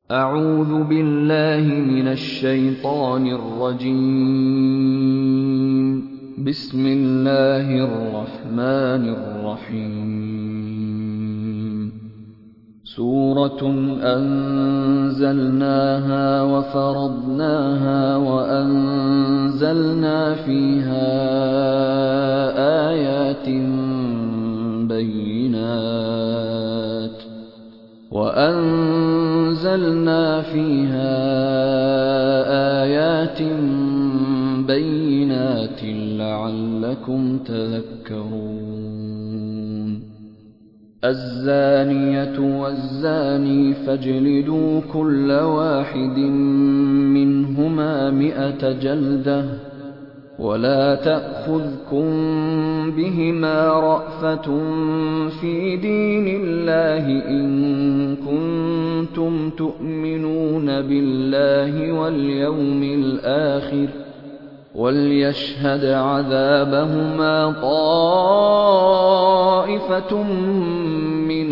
أعوذ بالله من الشيطان الرجيم. بسم الله الرحمن الرحيم. سورة أنزلناها وفرضناها وأنزلنا فيها آيات بينات لعلكم تذكرون. الزانية والزاني فاجلدوا كل واحد منهما 100 جلدة، ولا تأخذكم بهما رأفة في دين الله إن كنتم تؤمنون بالله واليوم الآخر، وليشهد عذابهما طائفة من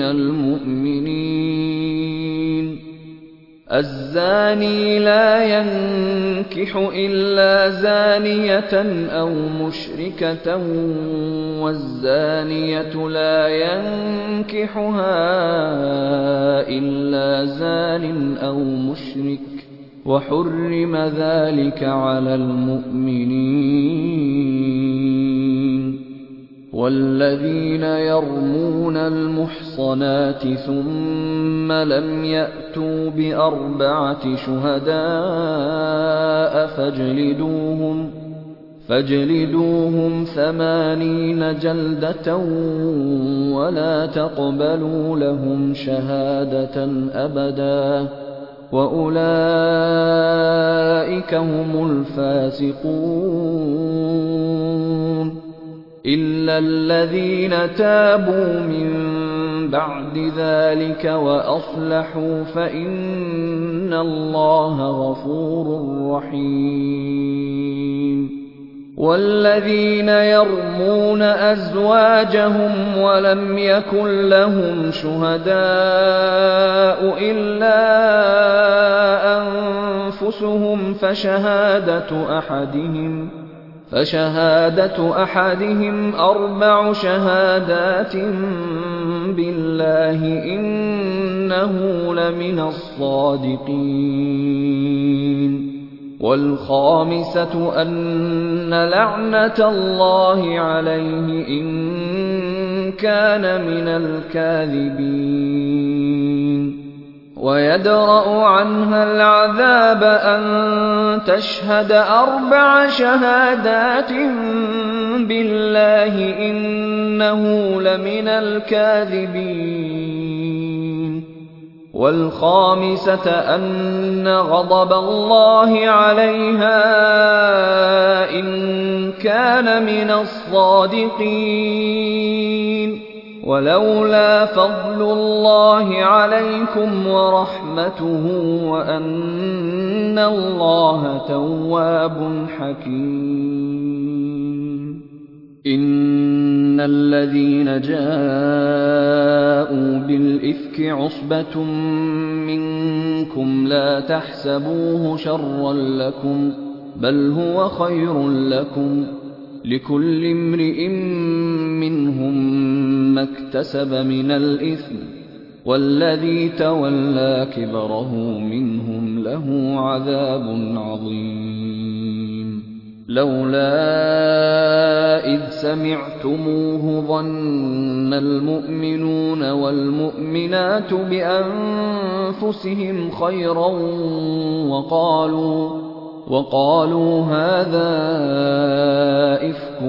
المؤمنين. الزاني لا ينكح إلا زانية أو مشركة، والزانية لا ينكحها إلا زان أو مشرك، وحرم ذلك على المؤمنين. والذين يرمون المحصنات ثم لم يأتوا ب4 شهداء فاجلدوهم 80 جلدة، ولا تقبلوا لهم شهادة أبدا، وأولئك هم الفاسقون. إلا الذين تابوا من بعد ذلك وأصلحوا فإن الله غفور رحيم. والذين يرمون أزواجهم ولم يكن لهم شهداء إلا أنفسهم فشهادة أحدهم 4 شهادات بالله إنه لمن الصادقين. والخامسة أن لعنة الله عليه إن كان من الكاذبين. ويدرأ عنها العذاب أن تشهد 4 شهادات بالله إنه لمن الكاذبين. والخامسة أن غضب الله عليها إن كان من الصادقين. ولولا فضل الله عليكم ورحمته وأن الله تواب حكيم. إن الذين جاءوا بالإفك عصبة منكم لا تحسبوه شرا لكم، بل هو خير لكم، لكل امرئ منهم ما اكتسب من الإثم، والذي تولى كبره منهم له عذاب عظيم. لولا إذ سمعتموه ظن المؤمنون والمؤمنات بأنفسهم خيرا وقالوا هذا إفك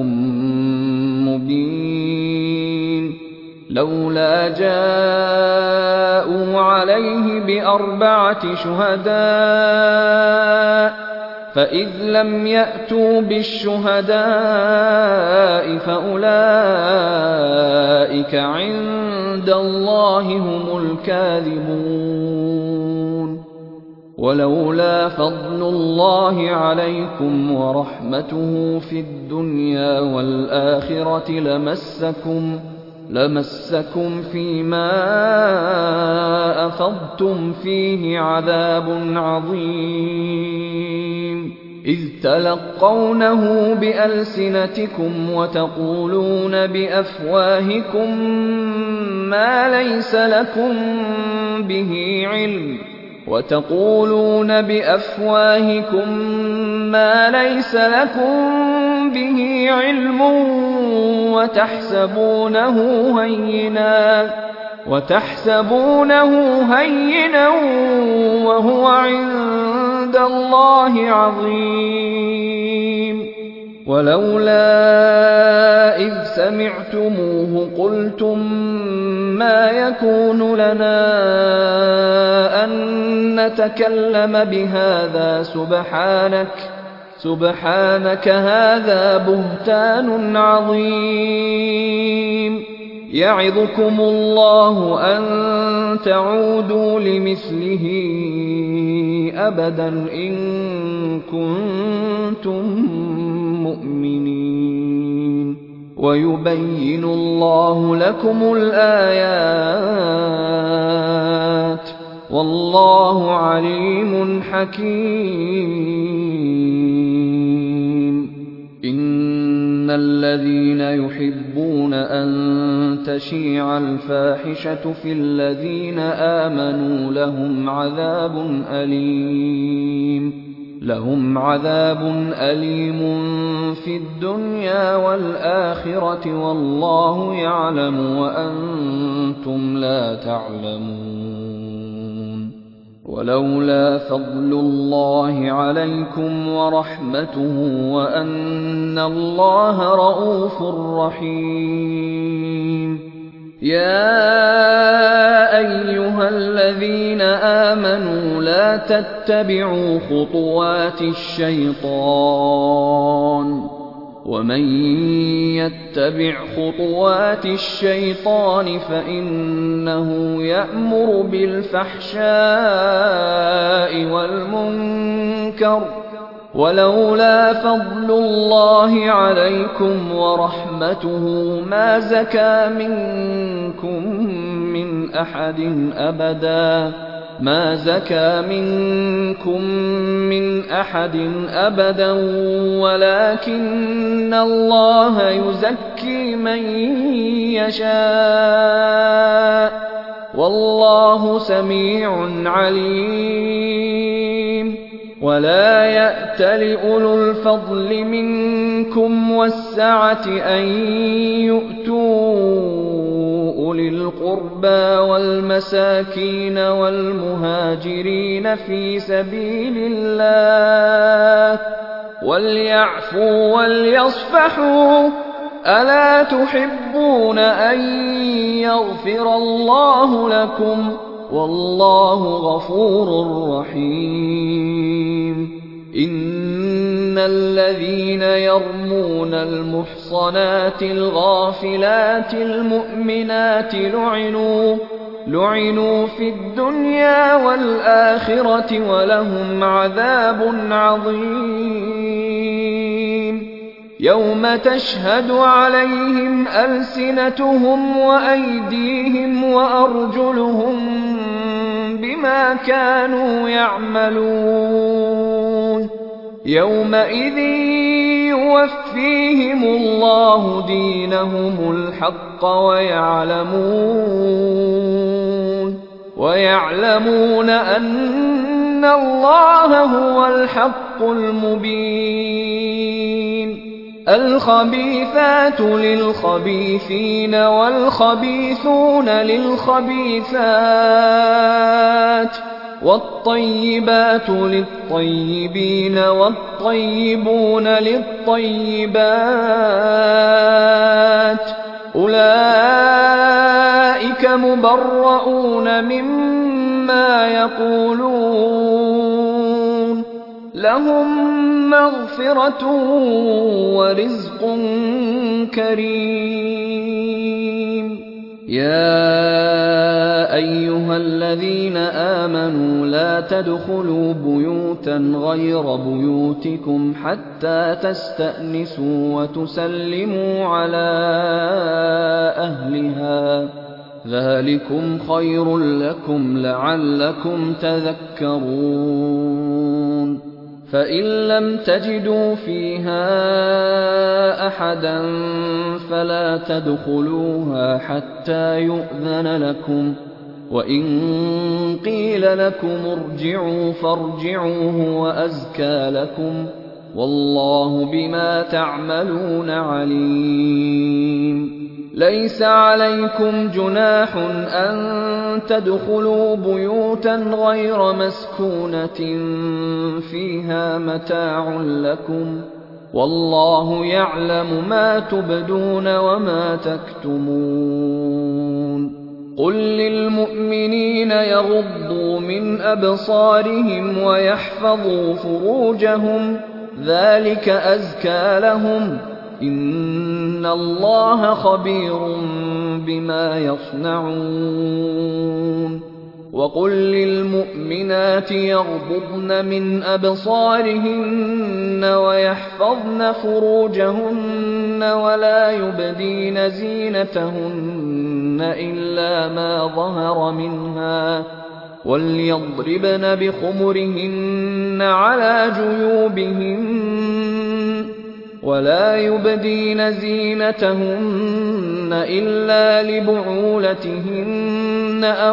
مبين. لولا جاءوا عليه ب4 شهداء فإذ لم يأتوا بالشهداء فأولئك عند الله هم الكاذبون. ولولا فضل الله عليكم ورحمته في الدنيا والآخرة لمسكم فيما أفضتم فيه عذاب عظيم إذ تلقونه بألسنتكم وتقولون بأفواهكم ما ليس لكم به علم وتحسبونه هينا وهو عند الله عظيم ولولا إذ سمعتموه قلتم ما يكون لنا أن نتكلم بهذا سبحانك هذا بهتان عظيم يعظكم الله أن تعودوا لمثله أبدا إن كنتم مؤمنين ويبين الله لكم الآيات والله عليم حكيم إن الذين يحبون أن تشيع الفاحشة في الذين آمنوا لهم عذاب أليم في الدنيا والآخرة والله يعلم وأنتم لا تعلمون ولولا فضل الله عليكم ورحمته وأن الله رءوف رحيم يا أيها الذين آمنوا لا تتبعوا خطوات الشيطان ومن يتبع خطوات الشيطان فإنه يأمر بالفحشاء والمنكر ولولا فضل الله عليكم ورحمته ما زكى منكم من أحد أبدا ولكن الله يزكي من يشاء والله سميع عليم ولا يأتل أولو الفضل منكم والسعة أن يؤتوا أولي القربى والمساكين والمهاجرين في سبيل الله وليعفوا وليصفحوا ألا تحبون أن يغفر الله لكم والله غفور رحيم إن الذين يرمون المحصنات الغافلات المؤمنات لعنوا في الدنيا والآخرة ولهم عذاب عظيم يوم تشهد عليهم ألسنتهم وأيديهم وأرجلهم بما كانوا يعملون يومئذ يوفيهم الله دينهم الحق ويعلمون أن الله هو الحق المبين الخبيثات للخبيثين والخبيثون للخبيثات والطيبات للطيبين والطيبون للطيبات أولئك مبرؤون مما يقولون لهم مغفرة ورزق كريم يَا أَيُّهَا الَّذِينَ آمَنُوا لَا تَدْخُلُوا بُيُوتًا غَيْرَ بُيُوتِكُمْ حَتَّىٰ تَسْتَأْنِسُوا وَتُسَلِّمُوا عَلَىٰ أَهْلِهَا ۚ ذَٰلِكُمْ خَيْرٌ لَّكُمْ لَعَلَّكُمْ تَذَكَّرُونَ فَإِن لَّمْ تَجِدُوا فِيهَا أَحَدًا فَلَا تَدْخُلُوهَا حَتَّىٰ يُؤْذَنَ لَكُمْ ۖ وَإِن قِيلَ لَكُمُ ارْجِعُوا فَارْجِعُوا هُوَ أَزْكَىٰ لَكُمْ ۚ وَاللَّهُ بِمَا تَعْمَلُونَ عَلِيمٌ لَيْسَ عَلَيْكُمْ جُنَاحٌ أَن تَدْخُلُوا بُيُوتًا غَيْرَ مَسْكُونَةٍ فِيهَا مَتَاعٌ لَّكُمْ ۚ وَاللَّهُ يَعْلَمُ مَا تُبْدُونَ وَمَا تَكْتُمُونَ قُل لِّلْمُؤْمِنِينَ يَغُضُّوا مِنْ أَبْصَارِهِمْ وَيَحْفَظُوا فُرُوجَهُمْ ۚ ذَٰلِكَ أَزْكَىٰ لَهُمْ ۗ إِنَّ اللَّهَ خَبِيرٌ بِمَا يَصْنَعُونَ وَقُل لِّلْمُؤْمِنَاتِ يَغْضُضْنَ مِنْ أَبْصَارِهِنَّ وَيَحْفَظْنَ فُرُوجَهُنَّ وَلَا يُبْدِينَ زِينَتَهُنَّ إِلَّا مَا ظَهَرَ مِنْهَا ۖ وَلْيَضْرِبْنَ بِخُمُرِهِنَّ عَلَىٰ جُيُوبِهِنَّ وَلَا يُبْدِينَ زِينَتَهُنَّ إِلَّا لِبُعُولَتِهِنَّ أَوْ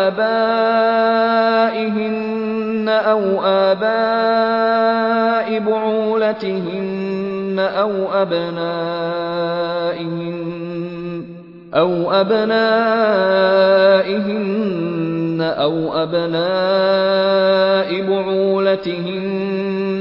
آبَائِهِنَّ أَوْ آبَاءِ بُعُولَتِهِنَّ أَوْ أَبْنَائِهِنَّ أَوْ أَبْنَاءِ بُعُولَتِهِنَّ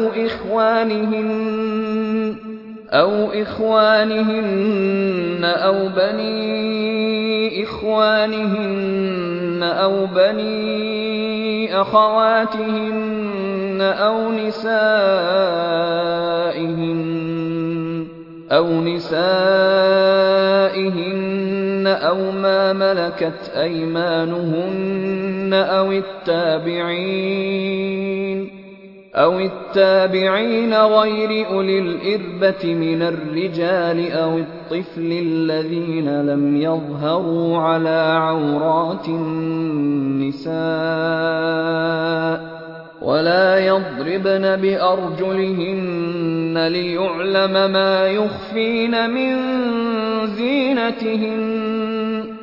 أَوْ إِخْوَانِهِنَّ أَوْ بَنِي إِخْوَانِهِنَّ أَوْ بَنِي أَخَوَاتِهِنَّ أَوْ نِسَائِهِنَّ أَوْ مَا مَلَكَتْ أَيْمَانُهُنَّ أَوِ التَّابِعِينَ غَيْرِ أُولِي الْإِرْبَةِ مِنَ الرِّجَالِ أَوِ الطِّفْلِ الَّذِينَ لَمْ يَظْهَرُوا عَلَىٰ عَوْرَاتِ النِّسَاءِ ۖ وَلَا يَضْرِبْنَ بِأَرْجُلِهِنَّ لِيُعْلَمَ مَا يُخْفِينَ مِن زِينَتِهِنَّ ۚ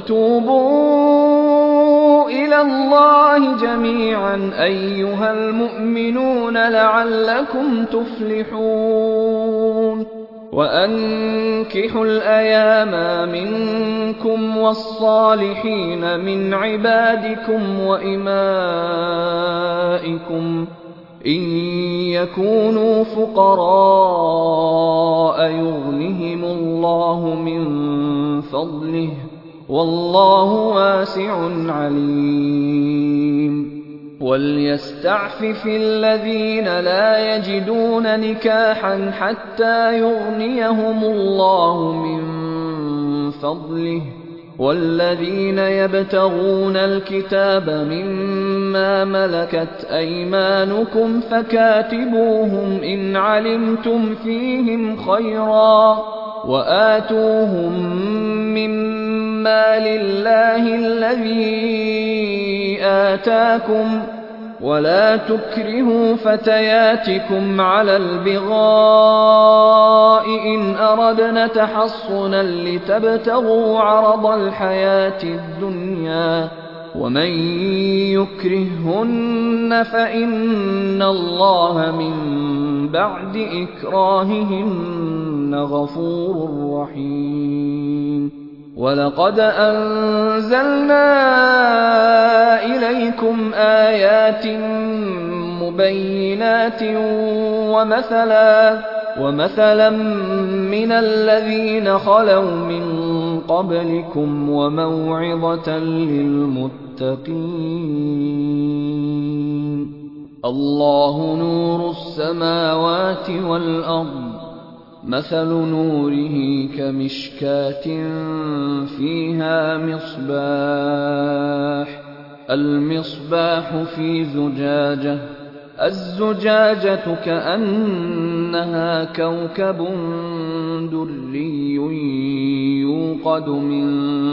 وَتُوبُوا إِلَى اللَّهِ جَمِيعًا أَيُّهَا الْمُؤْمِنُونَ لَعَلَّكُمْ تُفْلِحُونَ وَأَنكِحُوا الْأَيَامَىٰ مِنكُمْ وَالصَّالِحِينَ مِنْ عِبَادِكُمْ وَإِمَائِكُمْ إِن يَكُونُوا فُقَرَاءَ يُغْنِهِمُ اللَّهُ مِن فَضْلِهِ ۗ وَاللَّهُ وَاسِعٌ عَلِيمٌ وَلْيَسْتَعْفِفِ الَّذِينَ لَا يَجِدُونَ نِكَاحًا حَتَّىٰ يُغْنِيَهُمُ اللَّهُ مِن فَضْلِهِ ۗ وَالَّذِينَ يَبْتَغُونَ الْكِتَابَ مِمَّا مَلَكَتْ أَيْمَانُكُمْ فَكَاتِبُوهُمْ إِنْ عَلِمْتُمْ فِيهِمْ خَيْرًا ۖ وَآتُوهُم مِّمَّا لِلَّهِ الَّذِي آتَاكُمْ ۚ وَلَا تُكْرِهُوا فَتَيَاتِكُمْ عَلَى الْبِغَاءِ إِنْ أَرَدْنَ تَحَصُّنًا لِّتَبْتَغُوا عَرَضَ الْحَيَاةِ الدُّنْيَا ۚ وَمَن يُكْرِههُّنَّ فَإِنَّ اللَّهَ مِن بَعْدِ إِكْرَاهِهِنَّ غَفُورٌ رَّحِيمٌ وَلَقَدْ أَنزَلْنَا إِلَيْكُمْ آيَاتٍ مُّبَيِّنَاتٍ وَمَثَلًا مِّنَ الَّذِينَ خَلَوْا مِن قَبْلِكُمْ وَمَوْعِظَةً لِّلْمُتَّقِينَ اللَّهُ نُورُ السَّمَاوَاتِ وَالْأَرْضِ ۚ مثل نوره كمشكاة فيها مصباح، المصباح في زجاجة، الزجاجة كأنها كوكب دري يوقد من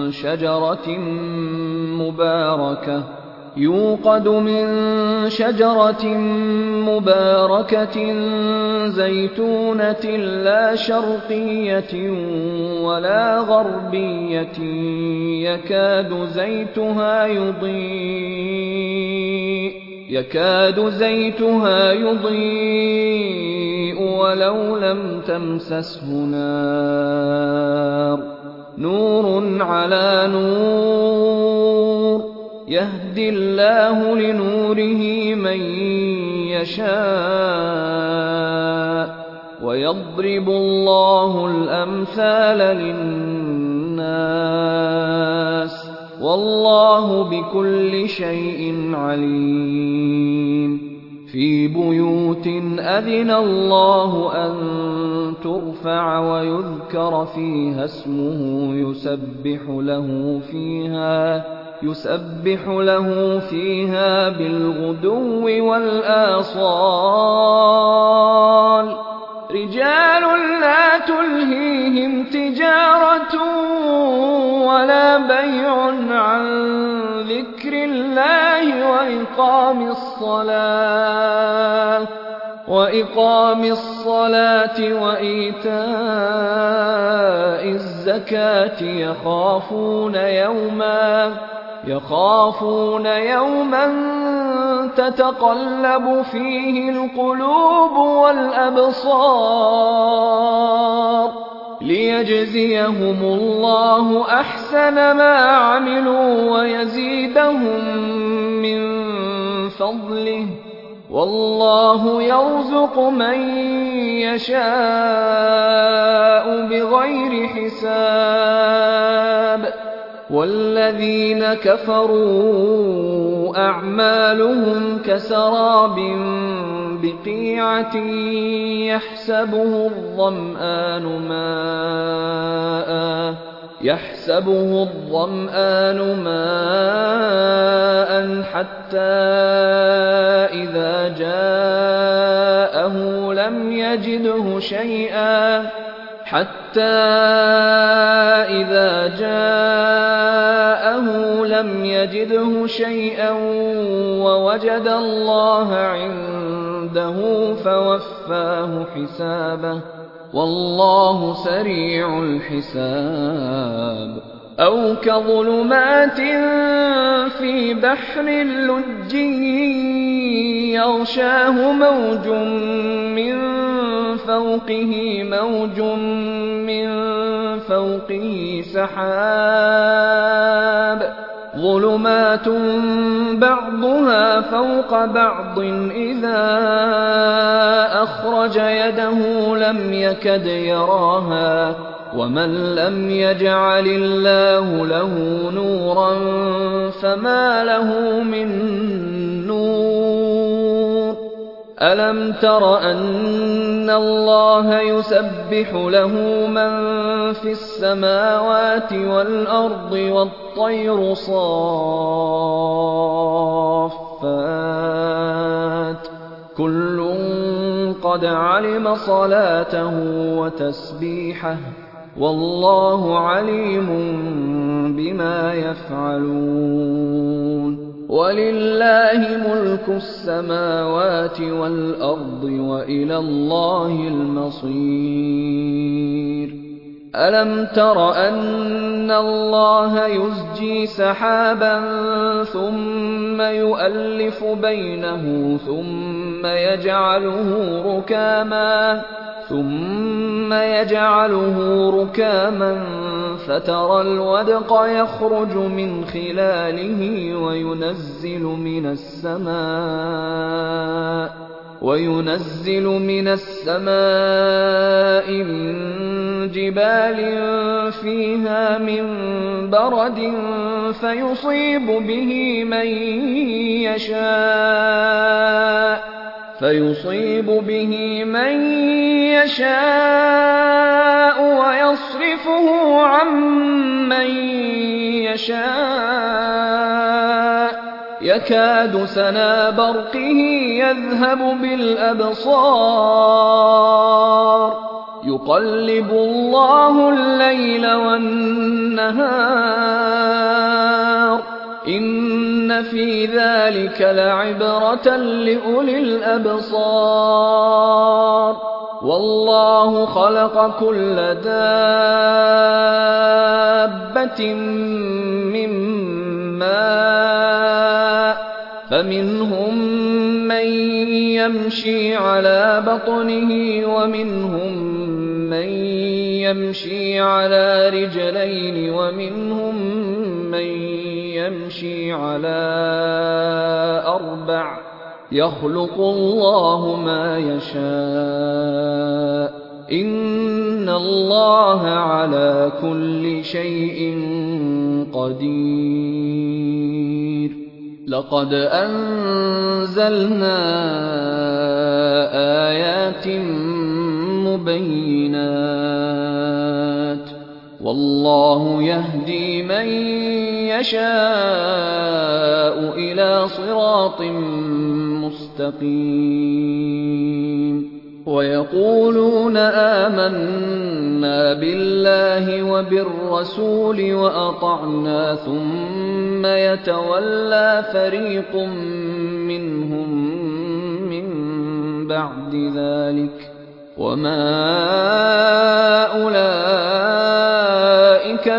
شجرة مباركة زيتونة لا شرقية ولا غربية يكاد زيتها يضيء ولو لم تمسسه نار، نور على نور، يهدي الله لنوره من يشاء، ويضرب الله الأمثال للناس، والله بكل شيء عليم. في بيوت أذن الله أن ترفع ويذكر فيها اسمه يسبح له فيها بالغدو والآصال، رجال لا تلهيهم تجارة ولا بيع عن ذكر الله وإقام الصلاة وإيتاء الزكاة يخافون يوما تتقلب فيه القلوب والأبصار، ليجزيهم الله أحسن ما عملوا ويزيدهم من فضله، والله يرزق من يشاء بغير حساب. والذين كفروا أعمالهم كسراب بقيعة يحسبه الظمآن ماء حتى إذا جاءه لم يجده شيئا ووجد الله عنده فوفاه حسابه، والله سريع الحساب. أو كظلمات في بحر لجي يغشاه موج من فوقه سحاب، ظلمات بعضها فوق بعض إذا أخرج يده لم يكد يراها، ومن لم يجعل الله له نورا فما له من نور. ألم تر أن الله يسبح له من في السماوات والأرض والطير صافات، كل قد علم صلاته وتسبيحه، والله عليم بما يفعلون. ولله ملك السماوات والأرض وإلى الله المصير. ألم تر أن الله يزجي سحابا ثم يؤلف بينه ثم يجعله ركاما فترى الودق يخرج من خلاله وينزل من السماء من جبال فيها من برد فيصيب به من يشاء فيصيب به من يشاء ويصرفه عن من يشاء يكاد سنا برقه يذهب بالأبصار يقلب الله الليل والنهار إن في ذلك لعبرة لأولي الأبصار والله خلق كل دابة من ماء فمنهم من يمشي على بطنه ومنهم من يمشي على رجلين ومنهم من يمشي على أربع يخلق الله ما يشاء إن الله على كل شيء قدير لقد أنزلنا آيات مبينات والله يهدي من يشاء إلى صراط مستقيم ويقولون آمنا بالله وبالرسول وأطعنا ثم يتولى فريق منهم من بعد ذلك وما أولئك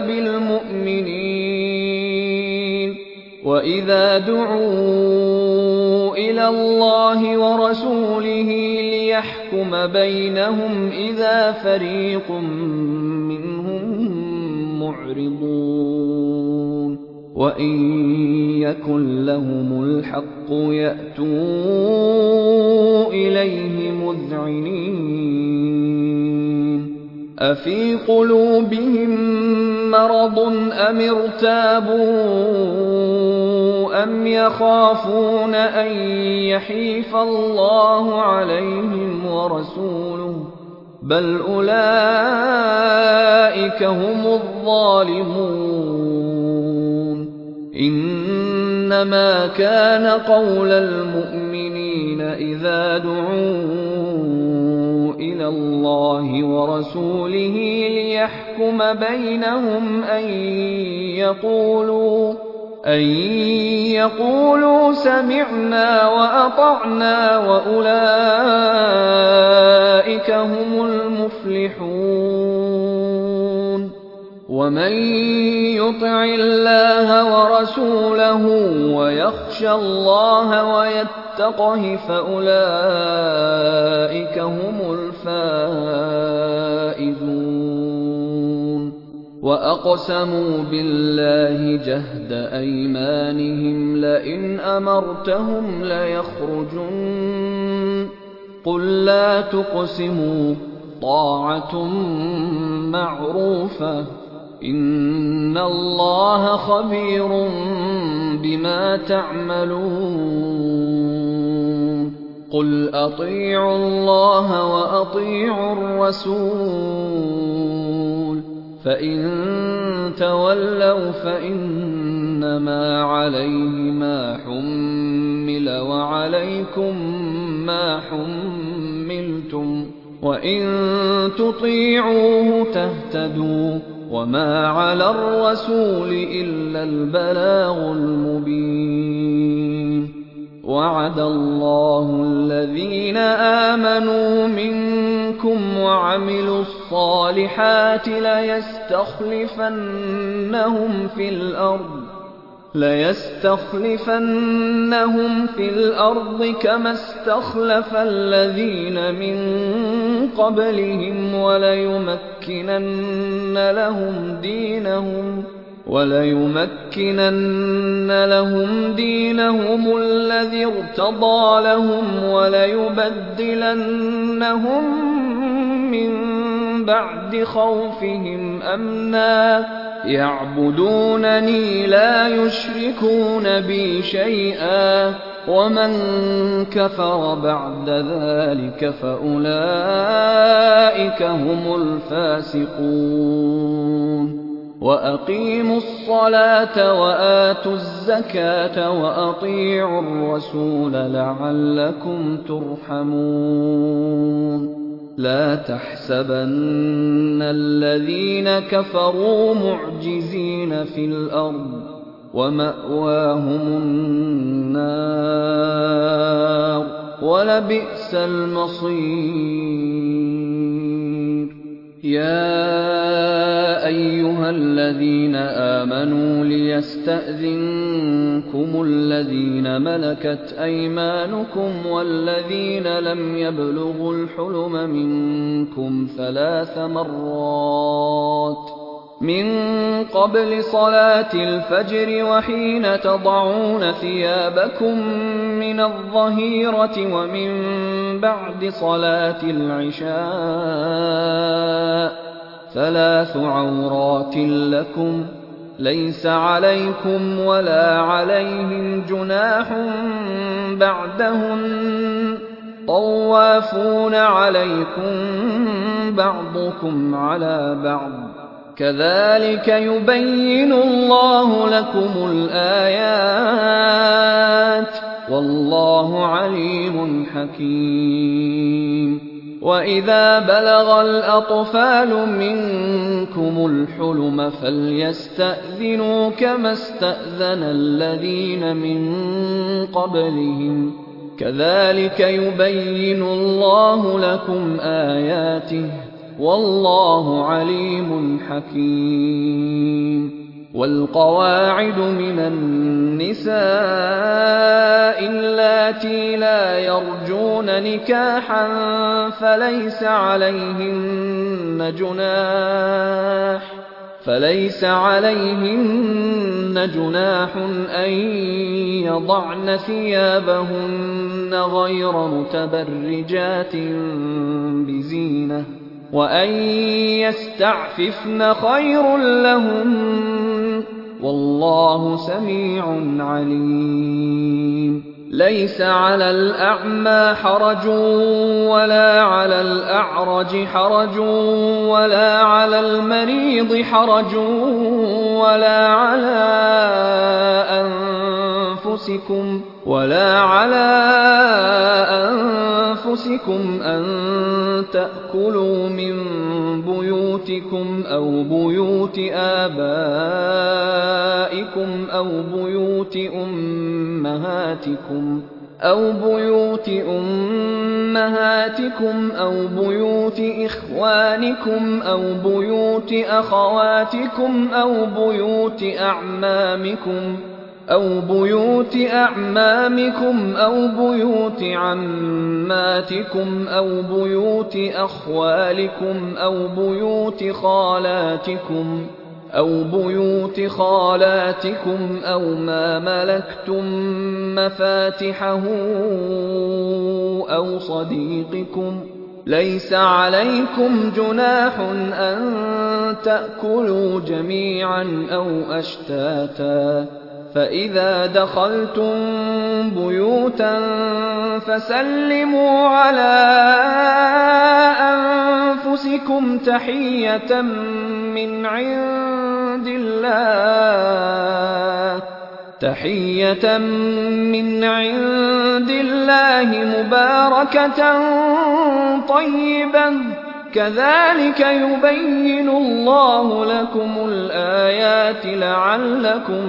بالمؤمنين وإذا دعوا إلى الله ورسوله ليحكم بينهم إذا فريق منهم معرضون وإن يكن لهم الحق يأتوا إليه مذعنين أفي قلوبهم مرض أم ارتابوا أم يخافون أن يحيف الله عليهم ورسوله بل أولئك هم الظالمون إنما كان قول المؤمنين إذا دعوا إلى الله ورسوله ليحكم بينهم أن يقولوا سمعنا وأطعنا وأولئك هم المفلحون ومن يطع الله ورسوله ويخشى الله ويتقه فأولئك هم الفائزون وأقسموا بالله جهد أيمانهم لئن أمرتهم ليخرجن قل لا تقسموا طاعة معروفة إن الله خبير بما تعملون قل أطيعوا الله وأطيعوا الرسول فإن تولوا فإنما عليه ما حمل وعليكم ما حملتم وإن تطيعوه تهتدوا وما على الرسول إلا البلاغ المبين وعد الله الذين آمنوا منكم وعملوا الصالحات ليستخلفنهم في الأرض كما استخلف الذين من قبلهم وليمكنن لهم دينهم الذي ارتضى لهم وليبدلنهم من بعد خوفهم أمنا يعبدونني لا يشركون بي شيئا ومن كفر بعد ذلك فأولئك هم الفاسقون وأقيموا الصلاة وآتوا الزكاة وأطيعوا الرسول لعلكم ترحمون لا تحسبن الذين كفروا معجزين في الأرض ومأواهم النار ولبئس المصير يا أيها الذين آمنوا ليستأذنكم الذين ملكت أيمانكم والذين لم يبلغوا الحلم منكم 3 مرات من قبل صلاة الفجر وحين تضعون ثيابكم من الظهيرة ومن بعد صلاة العشاء 3 عورات لكم ليس عليكم ولا عليهم جناح بعدهن طوافون عليكم بعضكم على بعض كذلك يبين الله لكم الآيات والله عليم حكيم وإذا بلغ الأطفال منكم الحلم فليستأذنوا كما استأذن الذين من قبلهم كذلك يبين الله لكم آياته والله عليم حكيم والقواعد من النساء اللاتي لا يرجون نكاحا فليس عليهن جناح أن يضعن ثيابهن غير متبرجات بزينة وأن يستعففن خير لهن والله سميع عليم ليس على الأعمى حرج ولا على الأعرج حرج ولا على المريض حرج ولا على أنفسكم أن تأكلوا من بيوتكم أو بيوت آبائكم أو بيوت أمهاتكم أو بيوت إخوانكم أو بيوت أخواتكم أو بيوت أعمامكم أو بيوت عماتكم أو بيوت أخوالكم أو بيوت خالاتكم أو ما ملكتم مفاتحه أو صديقكم ليس عليكم جناح أن تأكلوا جميعا أو أشتاتا فإذا دخلتم بيوتا فسلموا على أنفسكم تحية من عند الله مباركة طيبة كذلك يبين الله لكم الآيات لعلكم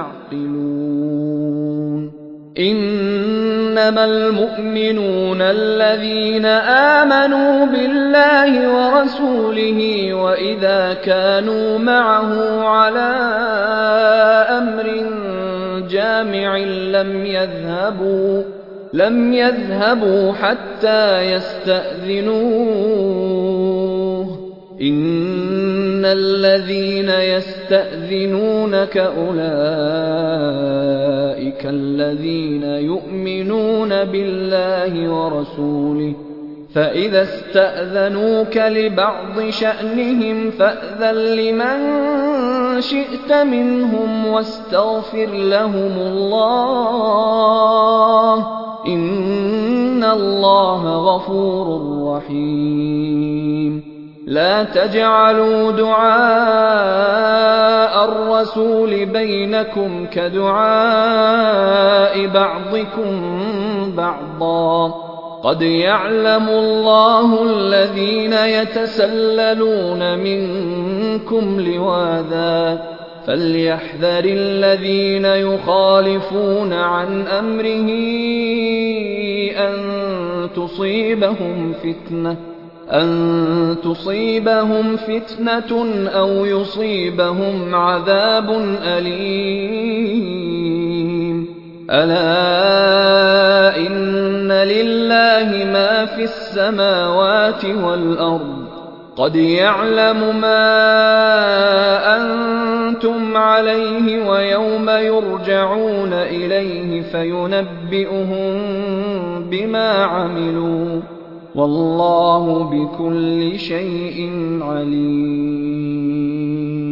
تعقلون إنما المؤمنون الذين آمنوا بالله ورسوله وإذا كانوا معه على أمر جامع لم يذهبوا حتى يستأذنوه إن الذين يستأذنونك أولئك الذين يؤمنون بالله ورسوله فإذا استأذنوك لبعض شأنهم فأذن لمن شئت منهم واستغفر لهم الله إِنَّ اللَّهَ غَفُورٌ رَّحِيمٌ لا تجعلوا دعاء الرسول بينكم كدعاء بعضكم بعضا قد يعلم الله الذين يتسللون منكم لواذا فليحذر الذين يخالفون عن أمره أن تصيبهم فتنة أو يصيبهم عذاب أليم ألا إن لله ما في السماوات والأرض قد يعلم ما أنتم عليه ويوم يرجعون إليه فينبئهم بما عملوا والله بكل شيء عليم